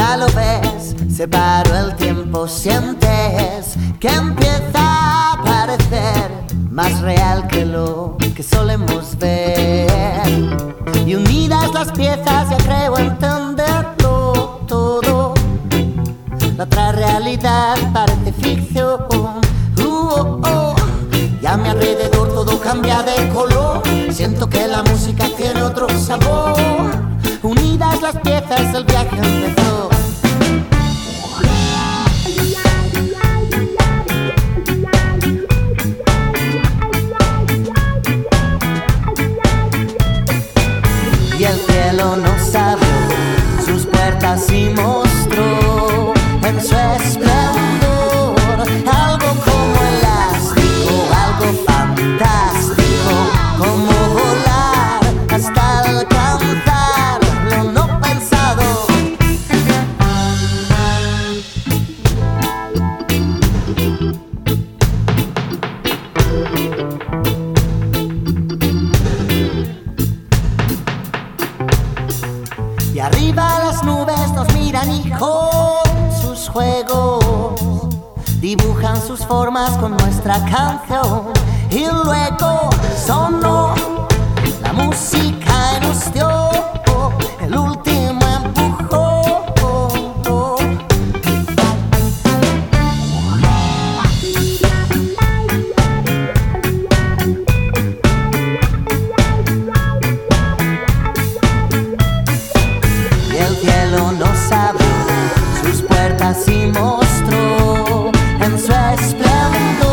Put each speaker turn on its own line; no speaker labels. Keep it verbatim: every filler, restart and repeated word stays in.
Ya lo ves, se paró el tiempo, sientes que empieza a parecer más real que lo que solemos ver. Y unidas las piezas ya creo entenderlo todo. La otra realidad parece ficción. Uh, oh, oh. Y a mi alrededor todo cambia de color. Siento que la música tiene otro sabor. Unidas las piezas el viaje empezó. Y el cielo nos abrió sus puertas y mostró en su esplendor algo como elástico, algo fantástico, como volar hasta alcanzar lo no pensado. Y arriba las nubes nos miran y con sus juegos dibujan sus formas con nuestra canción. Y luego sonó la música y nos dio el último empujón. Y el cielo nos abrió sus puertas y mostró en su esplendor